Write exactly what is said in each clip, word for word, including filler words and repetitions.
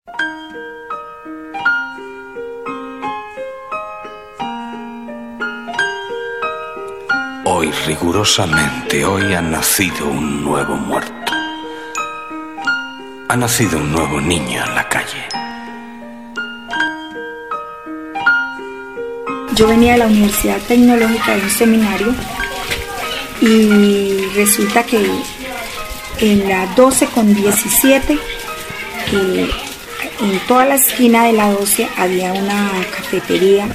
Hoy, rigurosamente, hoy ha nacido un nuevo muerto. Ha nacido un nuevo niño en la calle. Yo venía de la Universidad Tecnológica de un seminario y resulta que en la doce con diecisiete, eh, en toda la esquina de la doce había una cafetería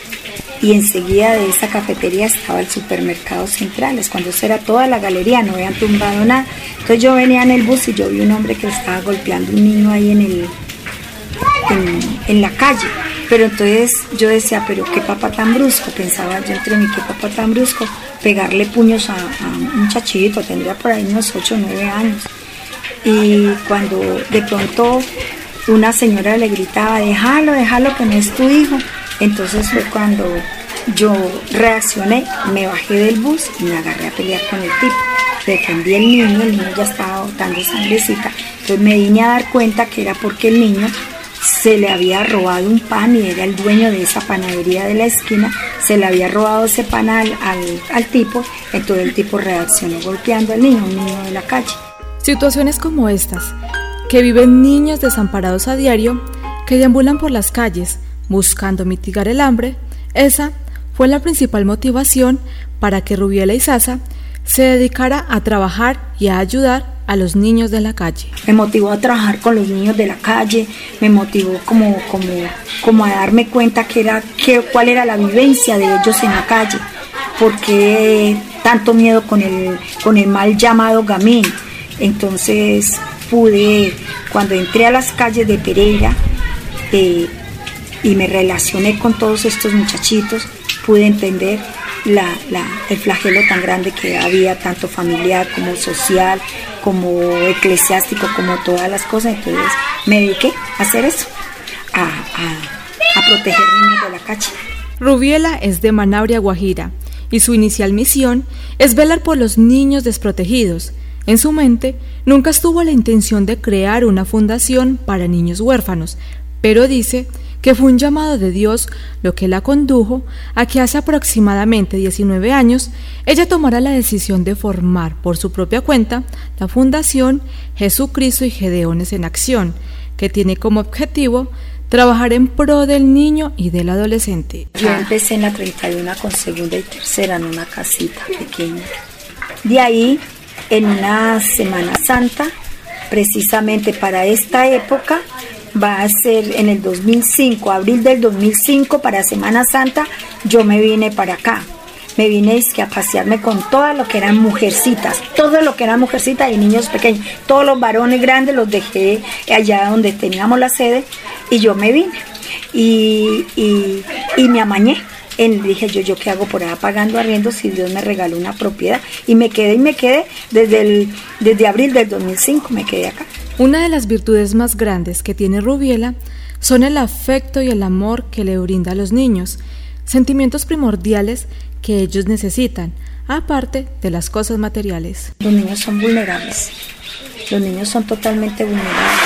y enseguida de esa cafetería estaba el supermercado Centrales. Cuando eso era toda la galería, no habían tumbado nada. Entonces yo venía en el bus y yo vi un hombre que estaba golpeando a un niño ahí en, el, en, en la calle. Pero entonces yo decía, pero qué papá tan brusco, pensaba yo entre mí, qué papá tan brusco, pegarle puños a, a un muchachito, tendría por ahí unos ocho o nueve años. Y cuando de pronto una señora le gritaba, déjalo, déjalo que no es tu hijo. Entonces fue cuando yo reaccioné, me bajé del bus y me agarré a pelear con el tipo. Defendí al niño, el niño ya estaba botando sangrecita. Entonces me vine a dar cuenta que era porque el niño se le había robado un pan y era el dueño de esa panadería de la esquina, se le había robado ese pan al, al, al tipo, entonces el tipo reaccionó golpeando al niño, un niño de la calle. Situaciones como estas, que viven niños desamparados a diario, que deambulan por las calles buscando mitigar el hambre, esa fue la principal motivación para que Rubiela Izaza se dedicara a trabajar y a ayudar a los niños de la calle. Me motivó a trabajar con los niños de la calle, me motivó como, como, como a darme cuenta que era, que, cuál era la vivencia de ellos en la calle, por qué tanto miedo con el, con el mal llamado gamín. Entonces pude, cuando entré a las calles de Pereira eh, y me relacioné con todos estos muchachitos, pude entender La, la, el flagelo tan grande que había, tanto familiar como social, como eclesiástico, como todas las cosas. Entonces me dediqué a hacer eso, a, a, a proteger niños de la calle. Rubiela es de Manabria, Guajira, y su inicial misión es velar por los niños desprotegidos. En su mente nunca estuvo la intención de crear una fundación para niños huérfanos, pero dice que fue un llamado de Dios lo que la condujo a que hace aproximadamente diecinueve años ella tomara la decisión de formar por su propia cuenta la Fundación Jesucristo y Gedeones en Acción, que tiene como objetivo trabajar en pro del niño y del adolescente. Yo empecé en la treinta y uno con segunda y tercera en una casita pequeña. De ahí, en una Semana Santa, precisamente para esta época, va a ser en el dos mil cinco, abril del dos mil cinco, para Semana Santa, yo me vine para acá. Me vine es que a pasearme con todo lo que eran mujercitas, todo lo que eran mujercitas y niños pequeños. Todos los varones grandes los dejé allá donde teníamos la sede y yo me vine. Y, y, y me amañé. En, dije yo, ¿yo qué hago por allá pagando arriendo si Dios me regaló una propiedad? Y me quedé y me quedé desde, el, desde abril del dos mil cinco, me quedé acá. Una de las virtudes más grandes que tiene Rubiela son el afecto y el amor que le brinda a los niños, sentimientos primordiales que ellos necesitan, aparte de las cosas materiales. Los niños son vulnerables, los niños son totalmente vulnerables.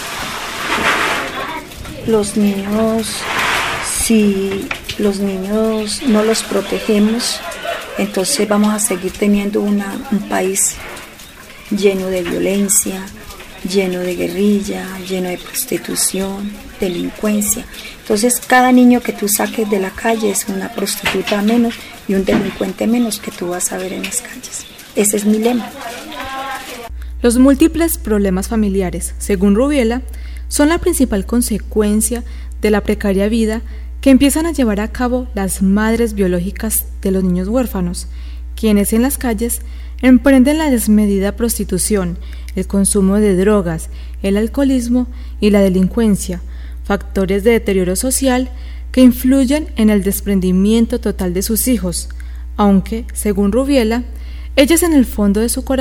Los niños, si los niños no los protegemos, entonces vamos a seguir teniendo una, un país lleno de violencia, lleno de guerrilla, lleno de prostitución, delincuencia. Entonces cada niño que tú saques de la calle es una prostituta menos y un delincuente menos que tú vas a ver en las calles. Ese es mi lema. Los múltiples problemas familiares, según Rubiela, son la principal consecuencia de la precaria vida que empiezan a llevar a cabo las madres biológicas de los niños huérfanos, quienes en las calles emprenden la desmedida prostitución, el consumo de drogas, el alcoholismo y la delincuencia, factores de deterioro social que influyen en el desprendimiento total de sus hijos, aunque, según Rubiela, ellas en el fondo de su corazón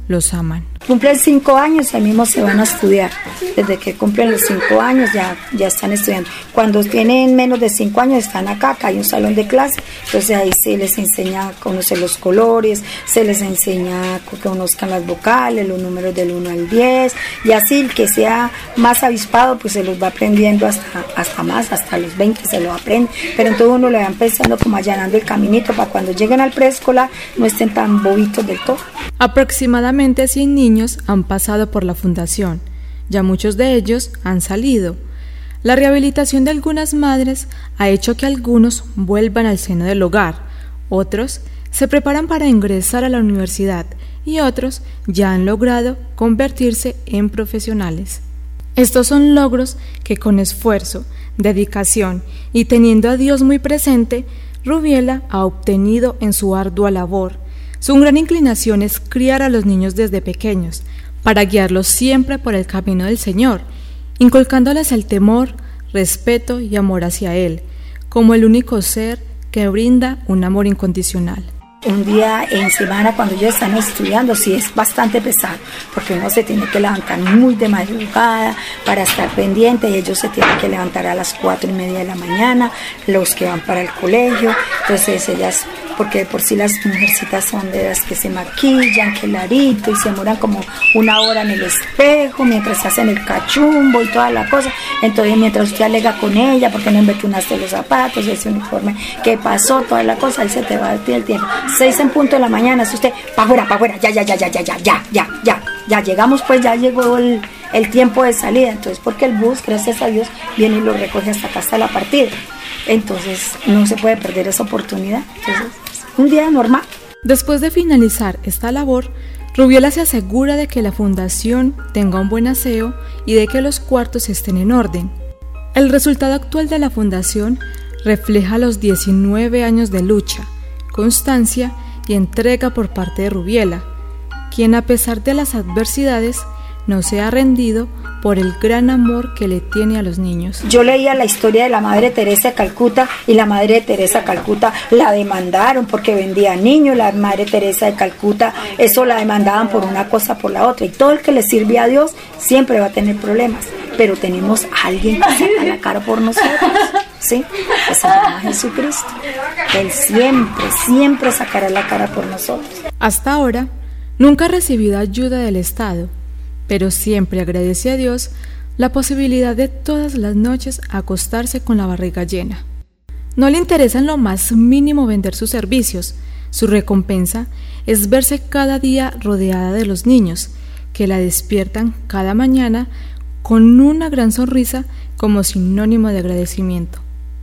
los aman. Cumplen cinco años y ahí mismo se van a estudiar. Desde que cumplen los cinco años ya, ya están estudiando. Cuando tienen menos de cinco años están acá, acá hay un salón de clase. Entonces ahí se les enseña a conocer los colores, se les enseña a que conozcan las vocales, los números del uno al diez. Y así el que sea más avispado pues se los va aprendiendo hasta, hasta más, hasta los veinte se lo aprende. Pero entonces uno le va empezando como allanando el caminito para cuando lleguen al preescolar no estén tan bobitos del todo. Aproximadamente cien niños han pasado por la fundación, ya muchos de ellos han salido. La rehabilitación de algunas madres ha hecho que algunos vuelvan al seno del hogar, otros se preparan para ingresar a la universidad y otros ya han logrado convertirse en profesionales. Estos son logros que con esfuerzo, dedicación y teniendo a Dios muy presente, Rubiela ha obtenido en su ardua labor. Su gran inclinación es criar a los niños desde pequeños, para guiarlos siempre por el camino del Señor, inculcándoles el temor, respeto y amor hacia Él, como el único ser que brinda un amor incondicional. Un día en semana cuando ellos están estudiando sí es bastante pesado porque uno se tiene que levantar muy de madrugada para estar pendiente y ellos se tienen que levantar a las cuatro y media de la mañana, los que van para el colegio. Entonces ellas, porque de por sí las mujercitas son de las que se maquillan, que el arito y se demoran como una hora en el espejo mientras hacen el cachumbo y toda la cosa. Entonces mientras usted alega con ella porque no embetunaste los zapatos, ese uniforme, ¿qué pasó? Toda la cosa, ahí se te va el tiempo. Seis en punto de la mañana, es usted, pa' fuera, pa' fuera, ya, ya, ya, ya, ya, ya, ya, ya, ya, ya, llegamos pues, ya llegó el, el tiempo de salida, entonces porque el bus, gracias a Dios, viene y lo recoge hasta acá, hasta la partida, entonces no se puede perder esa oportunidad, entonces un día normal. Después de finalizar esta labor, Rubiela se asegura de que la fundación tenga un buen aseo y de que los cuartos estén en orden. El resultado actual de la fundación refleja los diecinueve años de lucha, constancia y entrega por parte de Rubiela, quien a pesar de las adversidades no se ha rendido por el gran amor que le tiene a los niños. Yo leía la historia de la Madre Teresa de Calcuta y la Madre Teresa de Calcuta la demandaron porque vendía niños. La Madre Teresa de Calcuta, eso la demandaban por una cosa, por la otra, y todo el que le sirve a Dios siempre va a tener problemas, pero tenemos a alguien que saca la cara por nosotros, ¿sí? Que se llama Jesucristo. Él siempre, siempre sacará la cara por nosotros. Hasta ahora, nunca ha recibido ayuda del Estado, pero siempre agradece a Dios la posibilidad de todas las noches acostarse con la barriga llena. No le interesa en lo más mínimo vender sus servicios. Su recompensa es verse cada día rodeada de los niños, que la despiertan cada mañana con una gran sonrisa como sinónimo de agradecimiento.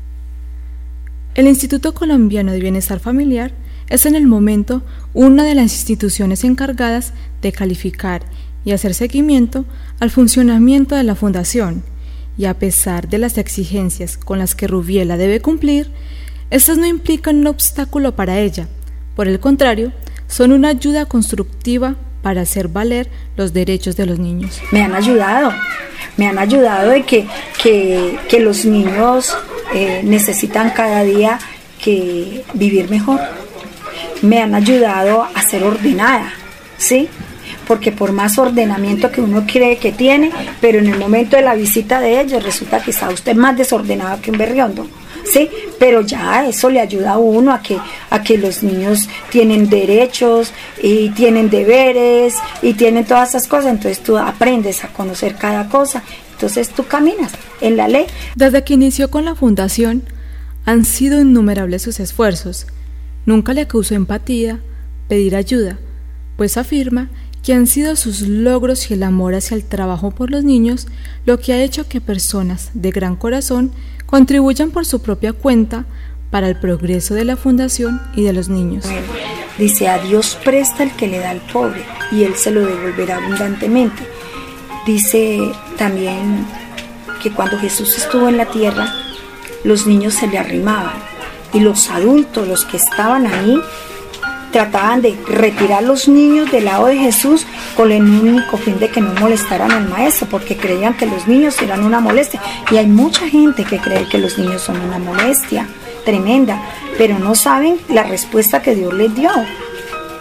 El Instituto Colombiano de Bienestar Familiar es en el momento una de las instituciones encargadas de calificar y hacer seguimiento al funcionamiento de la fundación, y a pesar de las exigencias con las que Rubiela debe cumplir, estas no implican un obstáculo para ella, por el contrario, son una ayuda constructiva para hacer valer los derechos de los niños. Me han ayudado, me han ayudado de que, que, que los niños eh, necesitan cada día que vivir mejor. Me han ayudado a ser ordenada, ¿sí? Porque por más ordenamiento que uno cree que tiene, pero en el momento de la visita de ellos resulta que está usted más desordenado que un berriondo, ¿sí? Pero ya eso le ayuda a uno a que, a que los niños tienen derechos y tienen deberes y tienen todas esas cosas, entonces tú aprendes a conocer cada cosa, entonces tú caminas en la ley. Desde que inició con la fundación, han sido innumerables sus esfuerzos. Nunca le causó empatía pedir ayuda, pues afirma que han sido sus logros y el amor hacia el trabajo por los niños lo que ha hecho que personas de gran corazón contribuyan por su propia cuenta para el progreso de la fundación y de los niños. Dice, a Dios presta el que le da al pobre y Él se lo devolverá abundantemente. Dice también que cuando Jesús estuvo en la tierra, los niños se le arrimaban y los adultos, los que estaban ahí, trataban de retirar a los niños del lado de Jesús con el único fin de que no molestaran al maestro, porque creían que los niños eran una molestia. Y hay mucha gente que cree que los niños son una molestia tremenda, pero no saben la respuesta que Dios les dio.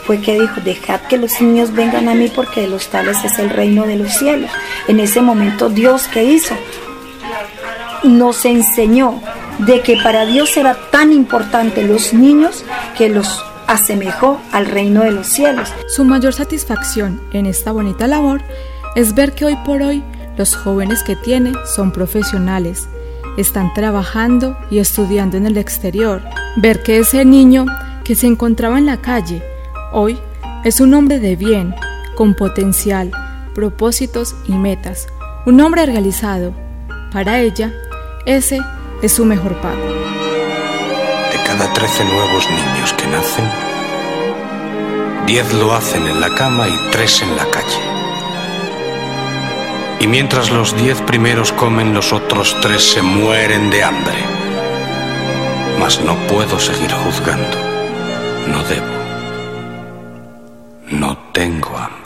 fue que dijo, dejad que los niños vengan a mí porque de los tales es el reino de los cielos. En ese momento Dios, ¿qué hizo? Nos enseñó de que para Dios era tan importante los niños que los asemejó al reino de los cielos. Su mayor satisfacción en esta bonita labor es ver que hoy por hoy los jóvenes que tiene son profesionales, están trabajando y estudiando en el exterior. Ver que ese niño que se encontraba en la calle hoy es un hombre de bien, con potencial, propósitos y metas, un hombre realizado. Para ella, ese es su mejor pago. De cada trece nuevos niños que nacen, diez lo hacen en la cama y tres en la calle. Y mientras los diez primeros comen, los otros tres se mueren de hambre. Mas no puedo seguir juzgando. No debo. No tengo hambre.